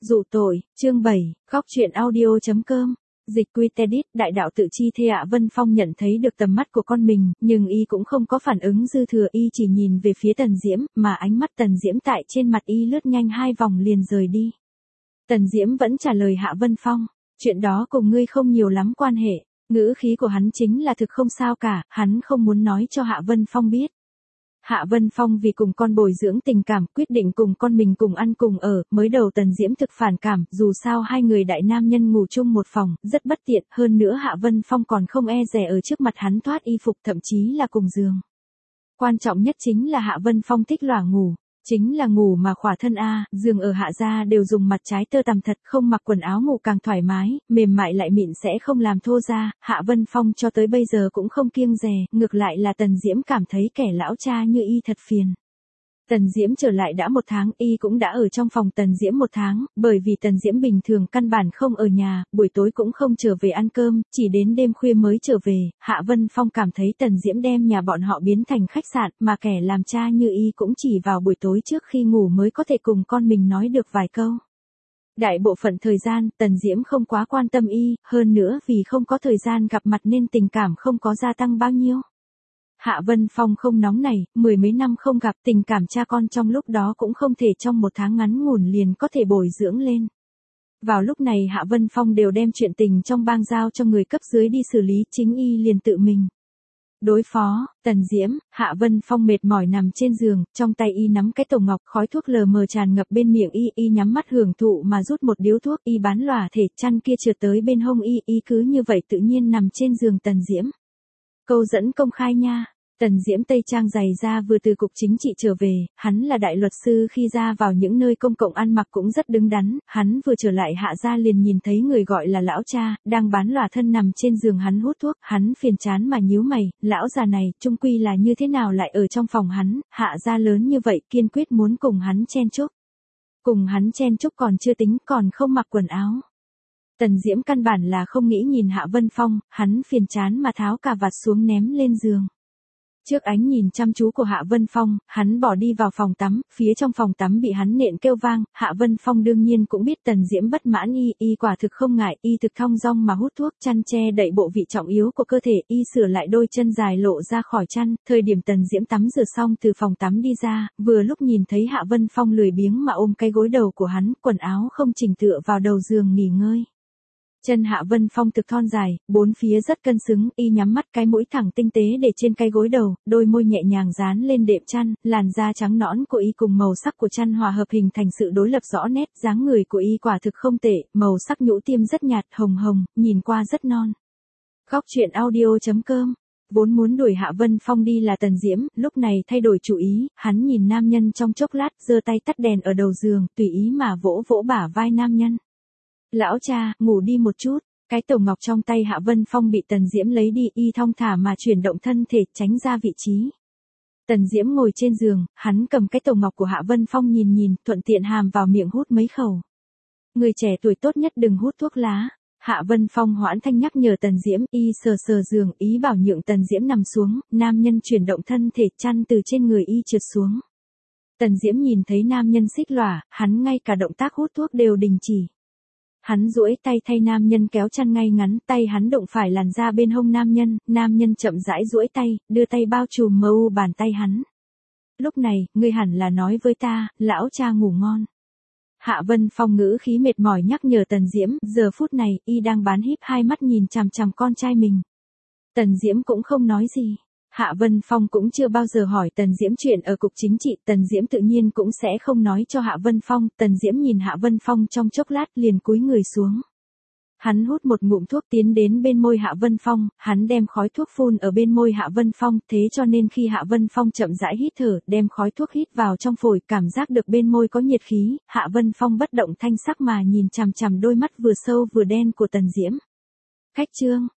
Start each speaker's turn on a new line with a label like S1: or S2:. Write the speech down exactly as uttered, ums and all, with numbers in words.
S1: Dụ tội, chương bảy, góc truyện audio.com. Dịch quy Tedit, đại đạo tự chi thê Hạ Vân Phong nhận thấy được tầm mắt của con mình, nhưng y cũng không có phản ứng dư thừa, y chỉ nhìn về phía Tần Diễm, mà ánh mắt Tần Diễm tại trên mặt y lướt nhanh hai vòng liền rời đi. Tần Diễm vẫn trả lời Hạ Vân Phong, chuyện đó cùng ngươi không nhiều lắm quan hệ. Ngữ khí của hắn chính là thực không sao cả, hắn không muốn nói cho Hạ Vân Phong biết. Hạ Vân Phong vì cùng con bồi dưỡng tình cảm, quyết định cùng con mình cùng ăn cùng ở, mới đầu Tần Diễm thực phản cảm, dù sao hai người đại nam nhân ngủ chung một phòng, rất bất tiện, hơn nữa Hạ Vân Phong còn không e dè ở trước mặt hắn thoát y phục, thậm chí là cùng giường. Quan trọng nhất chính là Hạ Vân Phong thích lỏa ngủ, chính là ngủ mà khỏa thân a, giường ở Hạ gia đều dùng mặt trái tơ tằm thật, không mặc quần áo ngủ càng thoải mái, mềm mại lại mịn sẽ không làm thô da. Hạ Vân Phong cho tới bây giờ cũng không kiêng dè, ngược lại là Tần Diễm cảm thấy kẻ lão cha như y thật phiền. Tần Diễm trở lại đã một tháng, y cũng đã ở trong phòng Tần Diễm một tháng, bởi vì Tần Diễm bình thường căn bản không ở nhà, buổi tối cũng không trở về ăn cơm, chỉ đến đêm khuya mới trở về. Hạ Vân Phong cảm thấy Tần Diễm đem nhà bọn họ biến thành khách sạn, mà kẻ làm cha như y cũng chỉ vào buổi tối trước khi ngủ mới có thể cùng con mình nói được vài câu. Đại bộ phận thời gian, Tần Diễm không quá quan tâm y, hơn nữa vì không có thời gian gặp mặt nên tình cảm không có gia tăng bao nhiêu. Hạ Vân Phong không nóng này, mười mấy năm không gặp, tình cảm cha con trong lúc đó cũng không thể trong một tháng ngắn ngủn liền có thể bồi dưỡng lên. Vào lúc này Hạ Vân Phong đều đem chuyện tình trong bang giao cho người cấp dưới đi xử lý, chính y liền tự mình đối phó. Tần Diễm, Hạ Vân Phong mệt mỏi nằm trên giường, trong tay y nắm cái tổ ngọc, khói thuốc lờ mờ tràn ngập bên miệng y, y nhắm mắt hưởng thụ mà rút một điếu thuốc, y bán lòa thể, chăn kia trượt tới bên hông y, y cứ như vậy tự nhiên nằm trên giường Tần Diễm. Câu dẫn công khai nha. Tần Diễm tây trang dày da vừa từ cục chính trị trở về, hắn là đại luật sư, khi ra vào những nơi công cộng ăn mặc cũng rất đứng đắn, hắn vừa trở lại Hạ gia liền nhìn thấy người gọi là lão cha, đang bán lòa thân nằm trên giường hắn hút thuốc, hắn phiền chán mà nhíu mày, lão già này, chung quy là như thế nào lại ở trong phòng hắn, Hạ gia lớn như vậy, kiên quyết muốn cùng hắn chen chúc. Cùng hắn chen chúc còn chưa tính, còn không mặc quần áo. Tần Diễm căn bản là không nghĩ nhìn Hạ Vân Phong, hắn phiền chán mà tháo cà vạt xuống ném lên giường. Trước ánh nhìn chăm chú của Hạ Vân Phong, hắn bỏ đi vào phòng tắm, phía trong phòng tắm bị hắn nện kêu vang, Hạ Vân Phong đương nhiên cũng biết Tần Diễm bất mãn y, y quả thực không ngại, y thực thong dong mà hút thuốc, chăn che đậy bộ vị trọng yếu của cơ thể, y sửa lại đôi chân dài lộ ra khỏi chăn, thời điểm Tần Diễm tắm rửa xong từ phòng tắm đi ra, vừa lúc nhìn thấy Hạ Vân Phong lười biếng mà ôm cái gối đầu của hắn, quần áo không chỉnh tựa vào đầu giường nghỉ ngơi. Chân Hạ Vân Phong thực thon dài, bốn phía rất cân xứng, y nhắm mắt, cái mũi thẳng tinh tế để trên cái gối đầu, đôi môi nhẹ nhàng dán lên đệm chăn, làn da trắng nõn của y cùng màu sắc của chăn hòa hợp hình thành sự đối lập rõ nét, dáng người của y quả thực không tệ, màu sắc nhũ tiêm rất nhạt, hồng hồng, nhìn qua rất non. Góc truyện audio.com. Vốn muốn đuổi Hạ Vân Phong đi là Tần Diễm, lúc này thay đổi chủ ý, hắn nhìn nam nhân trong chốc lát, giơ tay tắt đèn ở đầu giường, tùy ý mà vỗ vỗ bả vai nam nhân. Lão cha, ngủ đi một chút. Cái tổ ngọc trong tay Hạ Vân Phong bị Tần Diễm lấy đi, y thong thả mà chuyển động thân thể, tránh ra vị trí. Tần Diễm ngồi trên giường, hắn cầm cái tổ ngọc của Hạ Vân Phong nhìn nhìn, thuận tiện hàm vào miệng hút mấy khẩu. Người trẻ tuổi tốt nhất đừng hút thuốc lá. Hạ Vân Phong hoãn thanh nhắc nhở Tần Diễm, y sờ sờ giường, ý bảo nhượng Tần Diễm nằm xuống, nam nhân chuyển động thân thể, chăn từ trên người y trượt xuống. Tần Diễm nhìn thấy nam nhân xích lòa, hắn ngay cả động tác hút thuốc đều đình chỉ. Hắn duỗi tay thay nam nhân kéo chăn ngay ngắn, tay hắn đụng phải làn da bên hông nam nhân, nam nhân chậm rãi duỗi tay, đưa tay bao trùm mờ u bàn tay hắn. Lúc này, ngươi hẳn là nói với ta, lão cha ngủ ngon. Hạ Vân Phong ngữ khí mệt mỏi nhắc nhở Tần Diễm, giờ phút này, y đang bán híp hai mắt nhìn chằm chằm con trai mình. Tần Diễm cũng không nói gì. Hạ Vân Phong cũng chưa bao giờ hỏi Tần Diễm chuyện ở cục chính trị, Tần Diễm tự nhiên cũng sẽ không nói cho Hạ Vân Phong, Tần Diễm nhìn Hạ Vân Phong trong chốc lát liền cúi người xuống. Hắn hút một ngụm thuốc tiến đến bên môi Hạ Vân Phong, hắn đem khói thuốc phun ở bên môi Hạ Vân Phong, thế cho nên khi Hạ Vân Phong chậm rãi hít thở, đem khói thuốc hít vào trong phổi, cảm giác được bên môi có nhiệt khí, Hạ Vân Phong bất động thanh sắc mà nhìn chằm chằm đôi mắt vừa sâu vừa đen của Tần Diễm. Khách trương,